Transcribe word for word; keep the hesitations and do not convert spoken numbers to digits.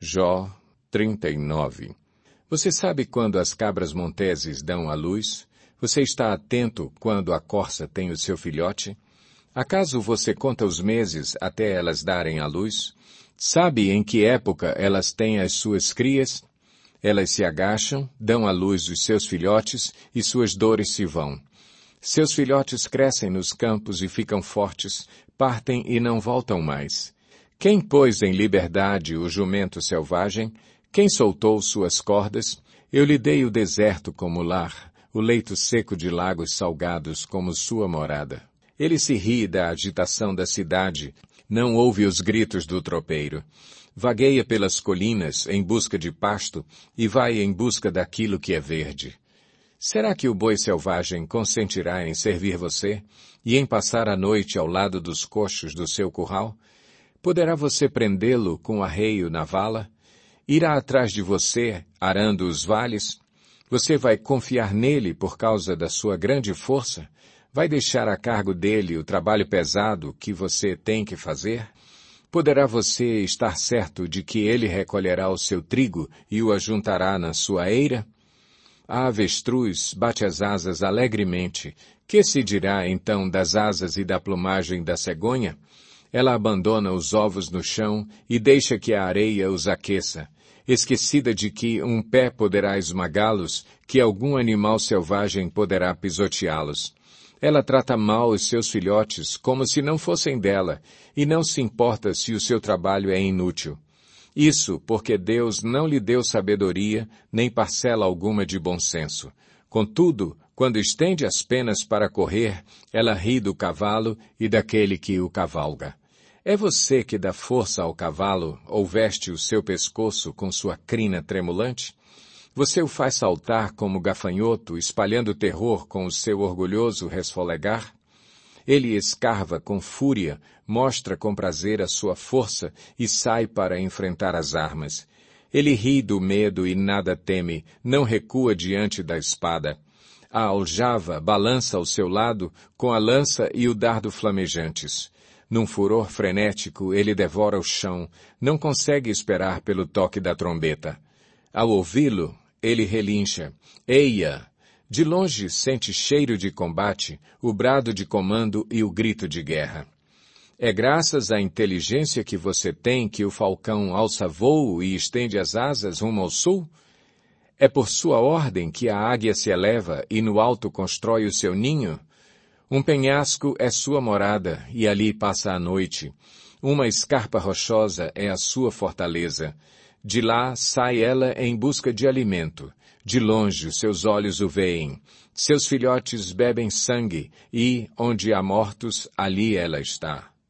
Jó trinta e nove. Você sabe quando as cabras monteses dão à luz? Você está atento quando a corça tem o seu filhote? Acaso você conta os meses até elas darem à luz? Sabe em que época elas têm as suas crias? Elas se agacham, dão à luz os seus filhotes e suas dores se vão. Seus filhotes crescem nos campos e ficam fortes, partem e não voltam mais. Quem pôs em liberdade o jumento selvagem? Quem soltou suas cordas? Eu lhe dei o deserto como lar, o leito seco de lagos salgados como sua morada. Ele se ri da agitação da cidade, não ouve os gritos do tropeiro. Vagueia pelas colinas em busca de pasto e vai em busca daquilo que é verde. Será que o boi selvagem consentirá em servir você e em passar a noite ao lado dos coxos do seu curral? Poderá você prendê-lo com arreio na vala? Irá atrás de você, arando os vales? Você vai confiar nele por causa da sua grande força? Vai deixar a cargo dele o trabalho pesado que você tem que fazer? Poderá você estar certo de que ele recolherá o seu trigo e o ajuntará na sua eira? A avestruz bate as asas alegremente. Que se dirá, então, das asas e da plumagem da cegonha? Ela abandona os ovos no chão e deixa que a areia os aqueça, esquecida de que um pé poderá esmagá-los, que algum animal selvagem poderá pisoteá-los. Ela trata mal os seus filhotes como se não fossem dela, e não se importa se o seu trabalho é inútil. Isso porque Deus não lhe deu sabedoria, nem parcela alguma de bom senso. Contudo, quando estende as penas para correr, ela ri do cavalo e daquele que o cavalga. É você que dá força ao cavalo ou veste o seu pescoço com sua crina tremulante? Você o faz saltar como gafanhoto, espalhando terror com o seu orgulhoso resfolegar? Ele escarva com fúria, mostra com prazer a sua força e sai para enfrentar as armas. Ele ri do medo e nada teme, não recua diante da espada. A aljava balança ao seu lado com a lança e o dardo flamejantes. Num furor frenético, ele devora o chão, não consegue esperar pelo toque da trombeta. Ao ouvi-lo, ele relincha. Eia! De longe sente cheiro de combate, o brado de comando e o grito de guerra. É graças à inteligência que você tem que o falcão alça voo e estende as asas rumo ao sul? É por sua ordem que a águia se eleva e no alto constrói o seu ninho? Um penhasco é sua morada, e ali passa a noite. Uma escarpa rochosa é a sua fortaleza. De lá sai ela em busca de alimento. De longe seus olhos o veem. Seus filhotes bebem sangue, e, onde há mortos, ali ela está.